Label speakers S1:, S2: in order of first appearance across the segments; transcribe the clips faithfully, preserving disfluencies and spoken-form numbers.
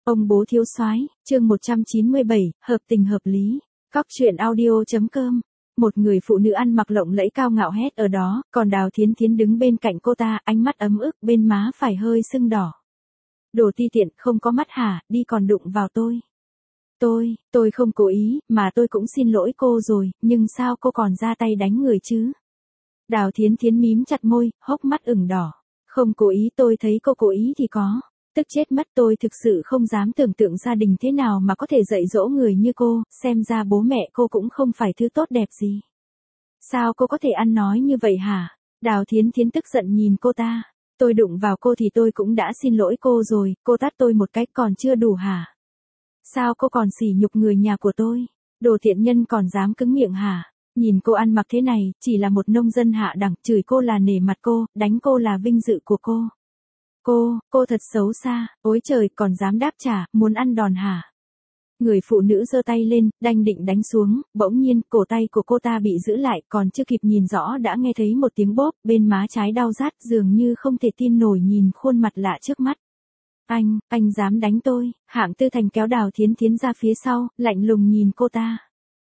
S1: Ông bố thiếu soái, chương một trăm chín mươi bảy, hợp tình hợp lý. Cóc truyện audio chấm com. Một người phụ nữ ăn mặc lộng lẫy cao ngạo hét ở đó, còn Đào Thiến Thiến đứng bên cạnh cô ta, ánh mắt ấm ức, bên má phải hơi sưng đỏ. Đồ ti tiện, không có mắt hả, đi còn đụng vào tôi. Tôi, tôi không cố ý, mà tôi cũng xin lỗi cô rồi, nhưng sao cô còn ra tay đánh người chứ? Đào Thiến Thiến mím chặt môi, hốc mắt ửng đỏ. Không cố ý, tôi thấy cô cố ý thì có. Tức chết mất, tôi thực sự không dám tưởng tượng gia đình thế nào mà có thể dạy dỗ người như cô, xem ra bố mẹ cô cũng không phải thứ tốt đẹp gì. Sao cô có thể ăn nói như vậy hả? Đào Thiến Thiến tức giận nhìn cô ta. Tôi đụng vào cô thì tôi cũng đã xin lỗi cô rồi, cô tát tôi một cái còn chưa đủ hả? Sao cô còn sỉ nhục người nhà của tôi? Đồ tiện nhân còn dám cứng miệng hả? Nhìn cô ăn mặc thế này, chỉ là một nông dân hạ đẳng, chửi cô là nể mặt cô, đánh cô là vinh dự của cô. Cô, cô thật xấu xa, ôi trời, còn dám đáp trả, muốn ăn đòn hả? Người phụ nữ giơ tay lên, đanh định đánh xuống, bỗng nhiên, cổ tay của cô ta bị giữ lại, còn chưa kịp nhìn rõ đã nghe thấy một tiếng bóp, bên má trái đau rát, dường như không thể tin nổi nhìn khuôn mặt lạ trước mắt. Anh, anh dám đánh tôi, Hạng Tư Thành kéo Đào Thiến Thiến ra phía sau, lạnh lùng nhìn cô ta.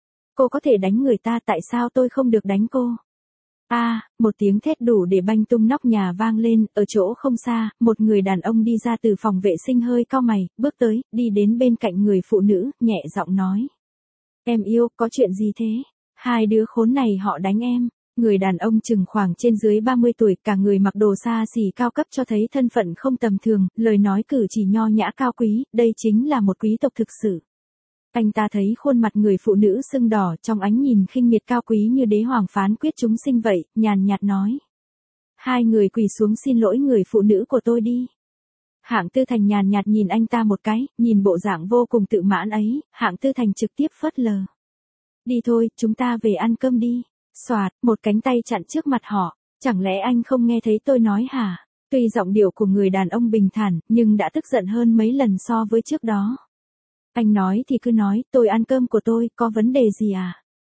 S1: Cô có thể đánh người ta, tại sao tôi không được đánh cô? A, à, một tiếng thét đủ để banh tung nóc nhà vang lên, ở chỗ không xa, một người đàn ông đi ra từ phòng vệ sinh hơi cau mày, bước tới, đi đến bên cạnh người phụ nữ, nhẹ giọng nói. Em yêu, có chuyện gì thế? Hai đứa khốn này họ đánh em. Người đàn ông chừng khoảng trên dưới ba mươi tuổi, cả người mặc đồ xa xỉ cao cấp cho thấy thân phận không tầm thường, lời nói cử chỉ nho nhã cao quý, đây chính là một quý tộc thực sự. Anh ta thấy khuôn mặt người phụ nữ sưng đỏ, trong ánh nhìn khinh miệt cao quý như đế hoàng phán quyết chúng sinh vậy, nhàn nhạt nói. Hai người quỳ xuống xin lỗi người phụ nữ của tôi đi. Hạng Tư Thành nhàn nhạt nhìn anh ta một cái, nhìn bộ dạng vô cùng tự mãn ấy, Hạng Tư Thành trực tiếp phớt lờ. Đi thôi, chúng ta về ăn cơm đi. Xoạt, một cánh tay chặn trước mặt họ. Chẳng lẽ anh không nghe thấy tôi nói hả? Tuy giọng điệu của người đàn ông bình thản, nhưng đã tức giận hơn mấy lần so với trước đó. Anh nói thì cứ nói, tôi ăn cơm của tôi, có vấn đề gì à?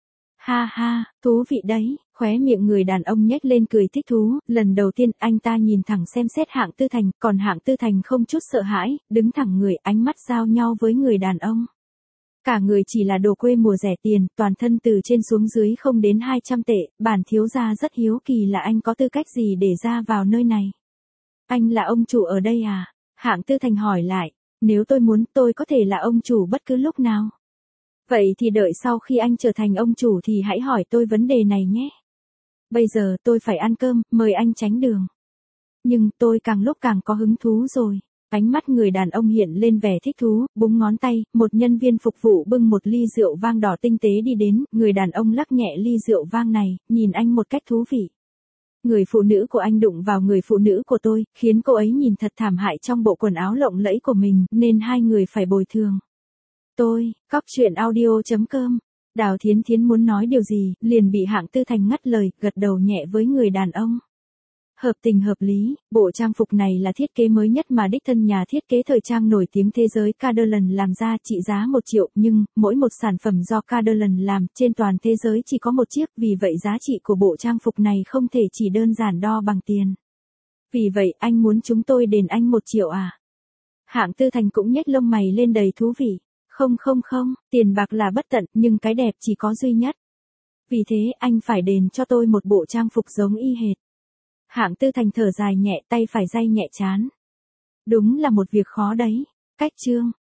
S1: Ha ha, thú vị đấy, khóe miệng người đàn ông nhếch lên cười thích thú, lần đầu tiên anh ta nhìn thẳng xem xét Hạng Tư Thành, còn Hạng Tư Thành không chút sợ hãi, đứng thẳng người, ánh mắt giao nhau với người đàn ông. Cả người chỉ là đồ quê mùa rẻ tiền, toàn thân từ trên xuống dưới không đến hai trăm tệ, bản thiếu gia rất hiếu kỳ là anh có tư cách gì để ra vào nơi này. Anh là ông chủ ở đây à? Hạng Tư Thành hỏi lại. Nếu tôi muốn, tôi có thể là ông chủ bất cứ lúc nào. Vậy thì đợi sau khi anh trở thành ông chủ thì hãy hỏi tôi vấn đề này nhé. Bây giờ tôi phải ăn cơm, mời anh tránh đường. Nhưng tôi càng lúc càng có hứng thú rồi. Ánh mắt người đàn ông hiện lên vẻ thích thú, búng ngón tay, một nhân viên phục vụ bưng một ly rượu vang đỏ tinh tế đi đến, người đàn ông lắc nhẹ ly rượu vang này, nhìn anh một cách thú vị. Người phụ nữ của anh đụng vào người phụ nữ của tôi, khiến cô ấy nhìn thật thảm hại trong bộ quần áo lộng lẫy của mình, nên hai người phải bồi thường. Tôi, cóc truyện audio chấm com. Đào Thiến Thiến muốn nói điều gì, liền bị Hạng Tư Thành ngắt lời, gật đầu nhẹ với người đàn ông. Hợp tình hợp lý, bộ trang phục này là thiết kế mới nhất mà đích thân nhà thiết kế thời trang nổi tiếng thế giới Caderland làm ra, trị giá một triệu, nhưng mỗi một sản phẩm do Caderland làm trên toàn thế giới chỉ có một chiếc, vì vậy giá trị của bộ trang phục này không thể chỉ đơn giản đo bằng tiền. Vì vậy anh muốn chúng tôi đền anh một triệu à? Hạng Tư Thành cũng nhếch lông mày lên đầy thú vị. Không không không, tiền bạc là bất tận, nhưng cái đẹp chỉ có duy nhất. Vì thế anh phải đền cho tôi một bộ trang phục giống y hệt. Hạng Tư Thành thở dài nhẹ, tay phải day nhẹ chán. Đúng là một việc khó đấy. Cách chương.